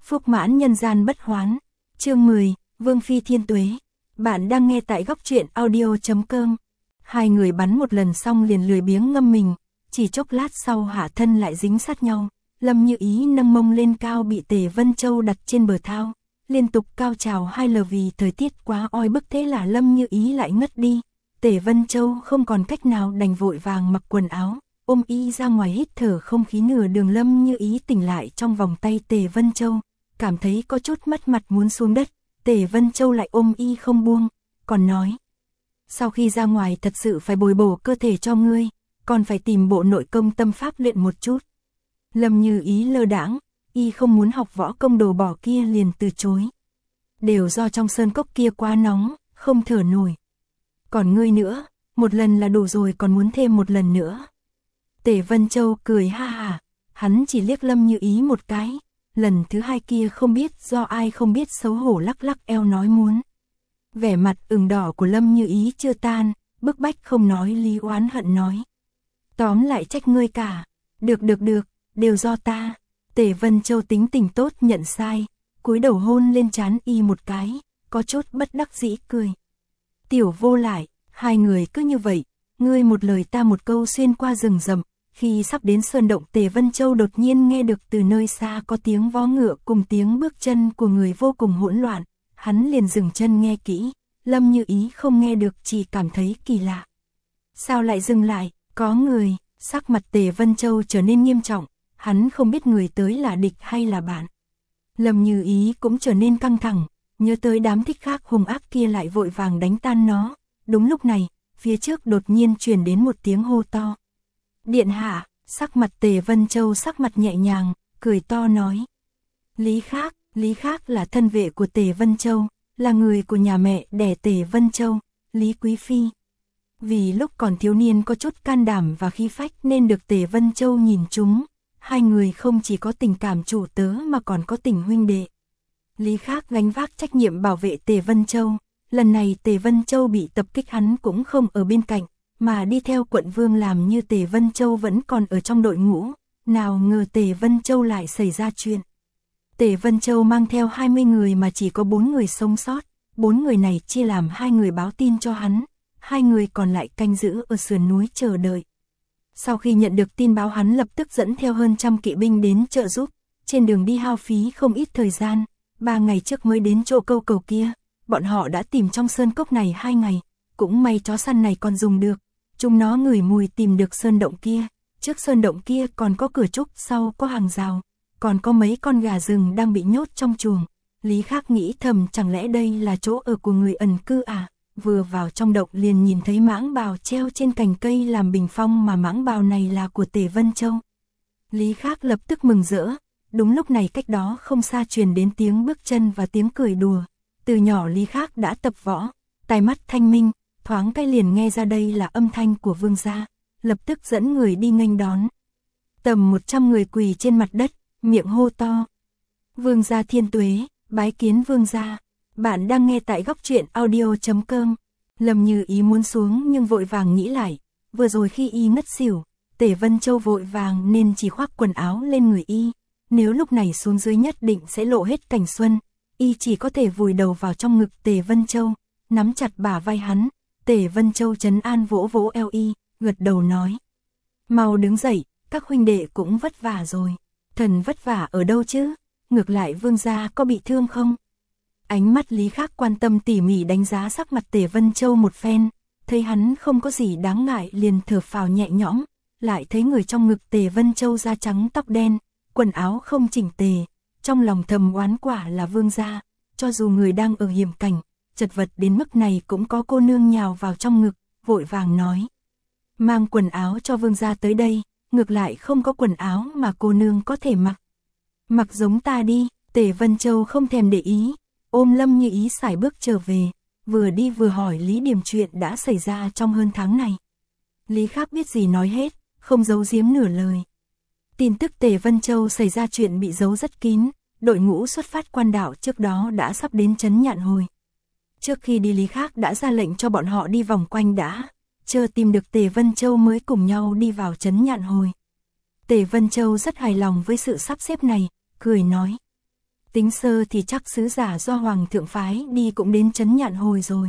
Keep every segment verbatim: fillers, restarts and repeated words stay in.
Phúc mãn nhân gian bất hoán. Chương mười, Vương Phi Thiên Tuế. Bạn đang nghe tại góc truyện audio chấm com. Hai người bắn một lần xong liền lười biếng ngâm mình, chỉ chốc lát sau hạ thân lại dính sát nhau. Lâm Như Ý nâng mông lên cao bị Tề Vân Châu đặt trên bờ thao, liên tục cao trào hai lần vì thời tiết quá oi bức, thế là Lâm Như Ý lại ngất đi. Tề Vân Châu không còn cách nào đành vội vàng mặc quần áo, ôm y ra ngoài hít thở không khí nửa đường. Lâm Như Ý tỉnh lại trong vòng tay Tề Vân Châu, cảm thấy có chút mất mặt muốn xuống đất. Tề Vân Châu lại ôm y không buông, còn nói: sau khi ra ngoài thật sự phải bồi bổ cơ thể cho ngươi, còn phải tìm bộ nội công tâm pháp luyện một chút. Lâm Như Ý lơ đãng, y không muốn học võ công đồ bỏ kia liền từ chối. Đều do trong sơn cốc kia quá nóng, không thở nổi. Còn ngươi nữa, một lần là đủ rồi, còn muốn thêm một lần nữa. Tề Vân Châu cười ha ha, hắn chỉ liếc Lâm Như Ý một cái, lần thứ hai kia không biết do ai không biết xấu hổ lắc lắc eo nói muốn. Vẻ mặt ửng đỏ của Lâm Như Ý chưa tan, bức bách không nói lý oán hận nói: tóm lại trách ngươi cả. Được được được, đều do ta. Tề Vân Châu tính tình tốt nhận sai, cúi đầu hôn lên trán y một cái, có chút bất đắc dĩ cười. Tiểu vô lại, hai người cứ như vậy, ngươi một lời ta một câu xuyên qua rừng rậm. Khi sắp đến sơn động, Tề Vân Châu đột nhiên nghe được từ nơi xa có tiếng vó ngựa cùng tiếng bước chân của người vô cùng hỗn loạn. Hắn liền dừng chân nghe kỹ, Lâm Như Ý không nghe được, chỉ cảm thấy kỳ lạ. Sao lại dừng lại, có người? Sắc mặt Tề Vân Châu trở nên nghiêm trọng, hắn không biết người tới là địch hay là bạn. Lâm Như Ý cũng trở nên căng thẳng, nhớ tới đám thích khác hung ác kia lại vội vàng đánh tan nó. Đúng lúc này, phía trước đột nhiên truyền đến một tiếng hô to. Điện hạ. Sắc mặt Tề Vân Châu sắc mặt nhẹ nhàng, cười to nói: Lý Khác. Lý Khác là thân vệ của Tề Vân Châu, là người của nhà mẹ đẻ Tề Vân Châu, Lý Quý Phi. Vì lúc còn thiếu niên có chút can đảm và khí phách nên được Tề Vân Châu nhìn trúng. Hai người không chỉ có tình cảm chủ tớ mà còn có tình huynh đệ. Lý Khác gánh vác trách nhiệm bảo vệ Tề Vân Châu. Lần này Tề Vân Châu bị tập kích hắn cũng không ở bên cạnh, mà đi theo quận vương làm như Tề Vân Châu vẫn còn ở trong đội ngũ. Nào ngờ Tề Vân Châu lại xảy ra chuyện. Tề Vân Châu mang theo hai mươi người mà chỉ có bốn người sống sót. Bốn người này chia làm hai người báo tin cho hắn, hai người còn lại canh giữ ở sườn núi chờ đợi. Sau khi nhận được tin báo, hắn lập tức dẫn theo hơn trăm kỵ binh đến trợ giúp. Trên đường đi hao phí không ít thời gian, ba ngày trước mới đến chỗ câu cầu kia. Bọn họ đã tìm trong sơn cốc này hai ngày, cũng may chó săn này còn dùng được. Chúng nó ngửi mùi tìm được sơn động kia. Trước sơn động kia còn có cửa trúc, sau có hàng rào, còn có mấy con gà rừng đang bị nhốt trong chuồng. Lý Khác nghĩ thầm, chẳng lẽ đây là chỗ ở của người ẩn cư à? Vừa vào trong động liền nhìn thấy mãng bào treo trên cành cây làm bình phong, mà mãng bào này là của Tề Vân Châu. Lý Khác lập tức mừng rỡ. Đúng lúc này cách đó không xa truyền đến tiếng bước chân và tiếng cười đùa. Từ nhỏ Lý Khác đã tập võ, tai mắt thanh minh, thoáng cái liền nghe ra đây là âm thanh của vương gia, lập tức dẫn người đi nghênh đón. Tầm một trăm người quỳ trên mặt đất, miệng hô to: Vương gia Thiên Tuế, bái kiến vương gia. Bạn đang nghe tại góc truyện audio chấm com. Lâm Như Ý muốn xuống nhưng vội vàng nghĩ lại, vừa rồi khi y ngất xỉu, Tề Vân Châu vội vàng nên chỉ khoác quần áo lên người y. Nếu lúc này xuống dưới nhất định sẽ lộ hết cảnh xuân. Y chỉ có thể vùi đầu vào trong ngực Tề Vân Châu, nắm chặt bả vai hắn. Tề Vân Châu trấn an vỗ vỗ eo y, gật đầu nói: mau đứng dậy, các huynh đệ cũng vất vả rồi. Thần vất vả ở đâu chứ, ngược lại vương gia có bị thương không? Ánh mắt Lý Khác quan tâm tỉ mỉ đánh giá sắc mặt Tề Vân Châu một phen, thấy hắn không có gì đáng ngại liền thở phào nhẹ nhõm. Lại thấy người trong ngực Tề Vân Châu da trắng tóc đen, quần áo không chỉnh tề, trong lòng thầm oán quả là vương gia, cho dù người đang ở hiểm cảnh, chật vật đến mức này cũng có cô nương nhào vào trong ngực, vội vàng nói: mang quần áo cho vương gia tới đây, ngược lại không có quần áo mà cô nương có thể mặc. Mặc giống ta đi. Tề Vân Châu không thèm để ý, ôm Lâm Như Ý sải bước trở về, vừa đi vừa hỏi Lý Điềm chuyện đã xảy ra trong hơn tháng này. Lý Khác biết gì nói hết, không giấu giếm nửa lời. Tin tức Tề Vân Châu xảy ra chuyện bị giấu rất kín, đội ngũ xuất phát quan đạo trước đó đã sắp đến trấn Nhạn Hồi. Trước khi đi Lý Khác đã ra lệnh cho bọn họ đi vòng quanh đã, chờ tìm được Tề Vân Châu mới cùng nhau đi vào trấn Nhạn Hồi. Tề Vân Châu rất hài lòng với sự sắp xếp này, cười nói: Tính sơ thì chắc sứ giả do Hoàng thượng phái đi cũng đến trấn Nhạn Hồi rồi.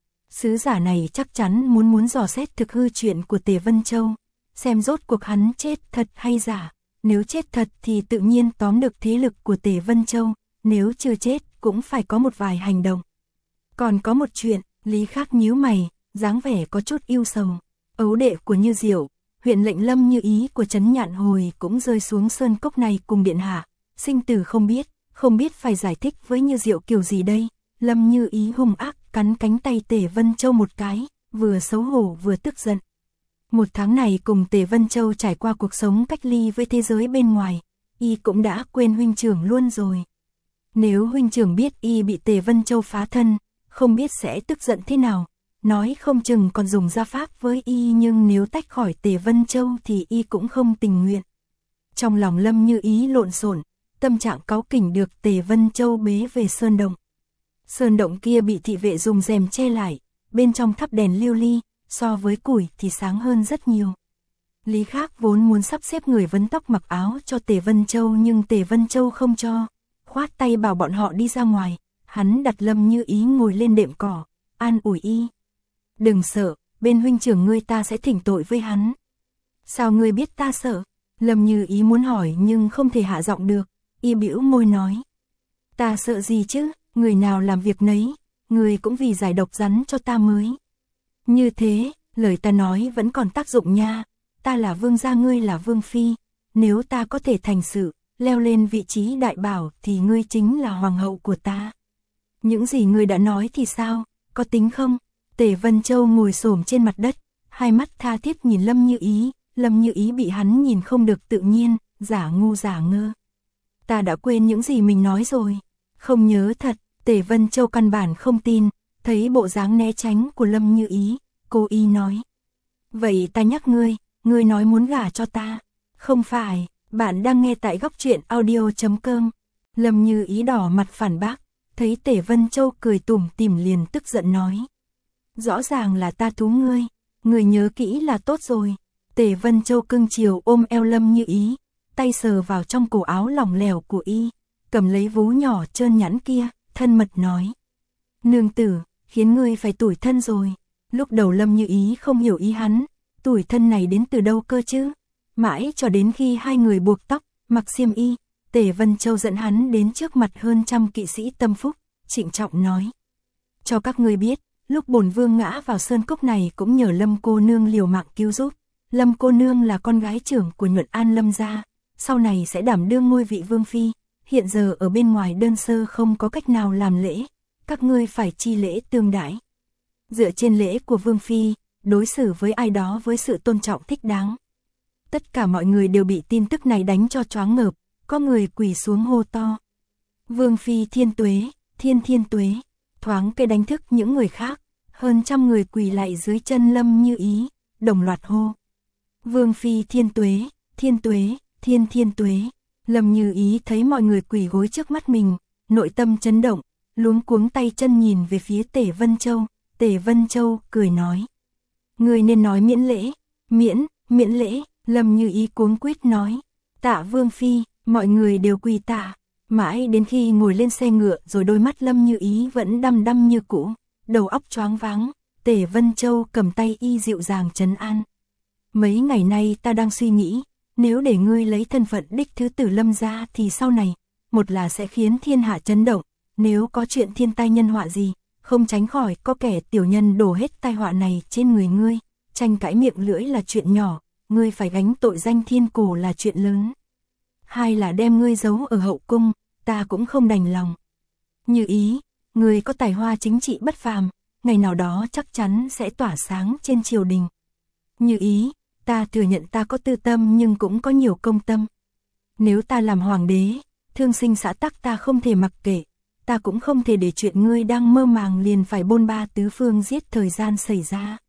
Sứ giả này chắc chắn muốn muốn dò xét thực hư chuyện của Tề Vân Châu, xem rốt cuộc hắn chết thật hay giả. Nếu chết thật thì tự nhiên tóm được thế lực của Tề Vân Châu, nếu chưa chết cũng phải có một vài hành động. Còn có một chuyện, Lý Khắc nhíu mày, dáng vẻ có chút ưu sầu. Ấu đệ của Như Diệu, huyện lệnh Lâm Như Ý của trấn Nhạn Hồi cũng rơi xuống sơn cốc này cùng điện hạ, sinh tử không biết, không biết phải giải thích với Như Diệu kiểu gì đây. Lâm Như Ý hung ác cắn cánh tay Tề Vân Châu một cái, vừa xấu hổ vừa tức giận. Một tháng này cùng Tề Vân Châu trải qua cuộc sống cách ly với thế giới bên ngoài, y cũng đã quên huynh trưởng luôn rồi. Nếu huynh trưởng biết y bị Tề Vân Châu phá thân, không biết sẽ tức giận thế nào, nói không chừng còn dùng gia pháp với y, nhưng nếu tách khỏi Tề Vân Châu thì y cũng không tình nguyện. Trong lòng Lâm Như Ý lộn xộn, tâm trạng cáu kỉnh được Tề Vân Châu bế về sơn động. Sơn động kia bị thị vệ dùng rèm che lại, bên trong thắp đèn lưu ly, so với củi thì sáng hơn rất nhiều. Lý Khắc vốn muốn sắp xếp người vấn tóc mặc áo cho Tề Vân Châu, nhưng Tề Vân Châu không cho, khoát tay bảo bọn họ đi ra ngoài. Hắn đặt Lâm Như Ý ngồi lên đệm cỏ, an ủi y. Đừng sợ, bên huynh trưởng ngươi ta sẽ thỉnh tội với hắn. Sao ngươi biết ta sợ? Lâm Như Ý muốn hỏi nhưng không thể hạ giọng được, y bĩu môi nói. Ta sợ gì chứ, người nào làm việc nấy, người cũng vì giải độc rắn cho ta mới. Như thế, lời ta nói vẫn còn tác dụng nha, ta là vương gia, ngươi là vương phi, nếu ta có thể thành sự, leo lên vị trí đại bảo thì ngươi chính là hoàng hậu của ta. Những gì ngươi đã nói thì sao, có tính không? Tề Vân Châu ngồi xổm trên mặt đất, hai mắt tha thiết nhìn Lâm Như Ý, Lâm Như Ý bị hắn nhìn không được tự nhiên, giả ngu giả ngơ. Ta đã quên những gì mình nói rồi, không nhớ thật. Tề Vân Châu căn bản không tin, thấy bộ dáng né tránh của Lâm Như Ý, cô y nói. Vậy ta nhắc ngươi, ngươi nói muốn gả cho ta. Không phải, bạn đang nghe tại góc truyện audio chấm com. Lâm Như Ý đỏ mặt phản bác, thấy Tề Vân Châu cười tủm tỉm liền tức giận nói. Rõ ràng là ta thú ngươi, ngươi nhớ kỹ là tốt rồi. Tề Vân Châu cưng chiều ôm eo Lâm Như Ý, tay sờ vào trong cổ áo lỏng lẻo của y, cầm lấy vú nhỏ trơn nhẵn kia, thân mật nói. Nương tử, khiến ngươi phải tủi thân rồi. Lúc đầu Lâm Như Ý không hiểu ý hắn, tủi thân này đến từ đâu cơ chứ. Mãi cho đến khi hai người buộc tóc, mặc xiêm y, Tề Vân Châu dẫn hắn đến trước mặt hơn trăm kỵ sĩ tâm phúc, trịnh trọng nói. Cho các ngươi biết, lúc bổn vương ngã vào sơn cốc này cũng nhờ Lâm cô nương liều mạng cứu giúp. Lâm cô nương là con gái trưởng của Nhuận An Lâm gia, sau này sẽ đảm đương ngôi vị vương phi. Hiện giờ ở bên ngoài đơn sơ không có cách nào làm lễ, các ngươi phải chi lễ tương đãi. Dựa trên lễ của vương phi, đối xử với ai đó với sự tôn trọng thích đáng. Tất cả mọi người đều bị tin tức này đánh cho choáng ngợp, có người quỳ xuống hô to. Vương phi thiên tuế, thiên thiên tuế, thoáng cái đánh thức những người khác, hơn trăm người quỳ lại dưới chân Lâm Như Ý, đồng loạt hô. Vương phi thiên tuế, thiên tuế, thiên thiên tuế. Lâm Như Ý thấy mọi người quỳ gối trước mắt mình, nội tâm chấn động, luống cuống tay chân nhìn về phía Tề Vân Châu. Tề Vân Châu cười nói. Người nên nói miễn lễ, miễn, miễn lễ. Lâm Như Ý cuống quýt nói. Tạ vương phi, mọi người đều quỳ tạ. Mãi đến khi ngồi lên xe ngựa rồi đôi mắt Lâm Như Ý vẫn đăm đăm như cũ, đầu óc choáng váng. Tề Vân Châu cầm tay y dịu dàng trấn an. Mấy ngày nay ta đang suy nghĩ, nếu để ngươi lấy thân phận đích thứ tử Lâm gia thì sau này, một là sẽ khiến thiên hạ chấn động, nếu có chuyện thiên tai nhân họa gì, không tránh khỏi có kẻ tiểu nhân đổ hết tai họa này trên người ngươi, tranh cãi miệng lưỡi là chuyện nhỏ, ngươi phải gánh tội danh thiên cổ là chuyện lớn. Hai là đem ngươi giấu ở hậu cung, ta cũng không đành lòng. Như Ý, ngươi có tài hoa chính trị bất phàm, ngày nào đó chắc chắn sẽ tỏa sáng trên triều đình. Như Ý, ta thừa nhận ta có tư tâm nhưng cũng có nhiều công tâm. Nếu ta làm hoàng đế, thương sinh xã tắc ta không thể mặc kệ, ta cũng không thể để chuyện ngươi đang mơ màng liền phải bôn ba tứ phương giết thời gian xảy ra.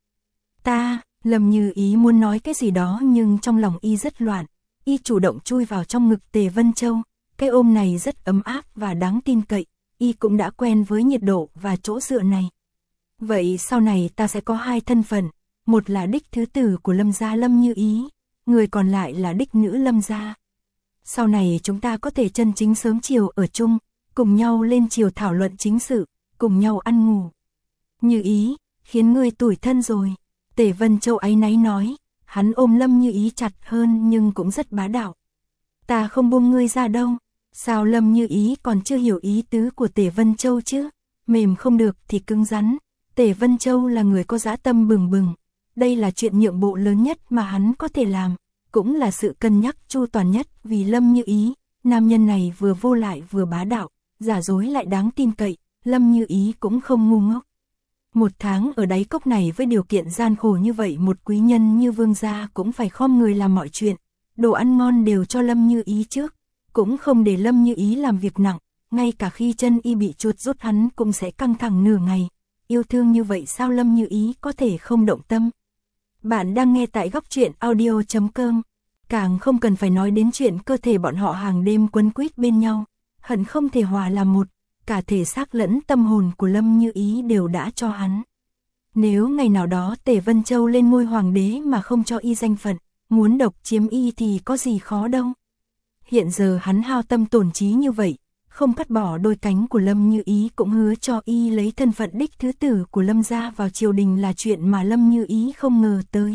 Ta, Lâm Như Ý muốn nói cái gì đó nhưng trong lòng y rất loạn, y chủ động chui vào trong ngực Tề Vân Châu, cái ôm này rất ấm áp và đáng tin cậy, y cũng đã quen với nhiệt độ và chỗ dựa này. Vậy sau này ta sẽ có hai thân phận, một là đích thứ tử của Lâm gia Lâm Như Ý, người còn lại là đích nữ Lâm gia. Sau này chúng ta có thể chân chính sớm chiều ở chung, cùng nhau lên chiều thảo luận chính sự, cùng nhau ăn ngủ. Như Ý, khiến ngươi tủi thân rồi. Tề Vân Châu áy náy nói, hắn ôm Lâm Như Ý chặt hơn nhưng cũng rất bá đạo. Ta không buông ngươi ra đâu. Sao Lâm Như Ý còn chưa hiểu ý tứ của Tề Vân Châu chứ? Mềm không được thì cứng rắn. Tề Vân Châu là người có dã tâm bừng bừng. Đây là chuyện nhượng bộ lớn nhất mà hắn có thể làm, cũng là sự cân nhắc chu toàn nhất vì Lâm Như Ý. Nam nhân này vừa vô lại vừa bá đạo, giả dối lại đáng tin cậy, Lâm Như Ý cũng không ngu ngốc. Một tháng ở đáy cốc này với điều kiện gian khổ như vậy, một quý nhân như Vương gia cũng phải khom người làm mọi chuyện. Đồ ăn ngon đều cho Lâm Như Ý trước, cũng không để Lâm Như Ý làm việc nặng, ngay cả khi chân y bị chuột rút hắn cũng sẽ căng thẳng nửa ngày. Yêu thương như vậy sao Lâm Như Ý có thể không động tâm. Bạn đang nghe tại góc truyện audio chấm com. Càng không cần phải nói đến chuyện cơ thể bọn họ hàng đêm quấn quýt bên nhau, hận không thể hòa làm một, cả thể xác lẫn tâm hồn của Lâm Như Ý đều đã cho hắn. Nếu ngày nào đó Tề Vân Châu lên ngôi hoàng đế mà không cho y danh phận, muốn độc chiếm y thì có gì khó đâu. Hiện giờ hắn hao tâm tổn trí như vậy, không cắt bỏ đôi cánh của Lâm Như Ý cũng hứa cho y lấy thân phận đích thứ tử của Lâm gia vào triều đình là chuyện mà Lâm Như Ý không ngờ tới.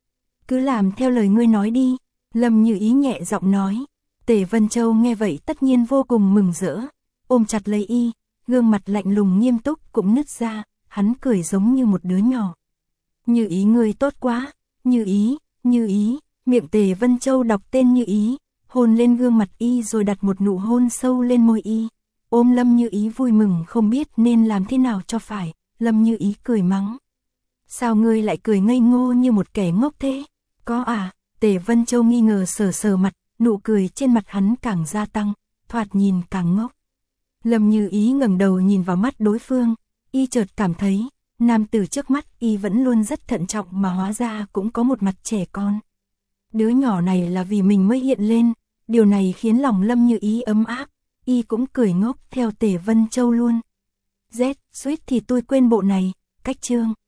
Cứ làm theo lời ngươi nói đi, Lâm Như Ý nhẹ giọng nói. Tề Vân Châu nghe vậy tất nhiên vô cùng mừng rỡ, ôm chặt lấy y, gương mặt lạnh lùng nghiêm túc cũng nứt ra, hắn cười giống như một đứa nhỏ. Như Ý ngươi tốt quá, Như Ý, Như Ý, miệng Tề Vân Châu đọc tên Như Ý, hôn lên gương mặt y rồi đặt một nụ hôn sâu lên môi y. Ôm Lâm Như Ý vui mừng không biết nên làm thế nào cho phải, Lâm Như Ý cười mắng. Sao ngươi lại cười ngây ngô như một kẻ ngốc thế? Có à? Tề Vân Châu nghi ngờ sờ sờ mặt, nụ cười trên mặt hắn càng gia tăng, thoạt nhìn càng ngốc. Lâm Như Ý ngẩng đầu nhìn vào mắt đối phương, y chợt cảm thấy, nam tử trước mắt y vẫn luôn rất thận trọng mà hóa ra cũng có một mặt trẻ con. Đứa nhỏ này là vì mình mới hiện lên, điều này khiến lòng Lâm Như Ý ấm áp, y cũng cười ngốc theo Tề Vân Châu luôn. Z, suýt thì tôi quên bộ này, cách chương.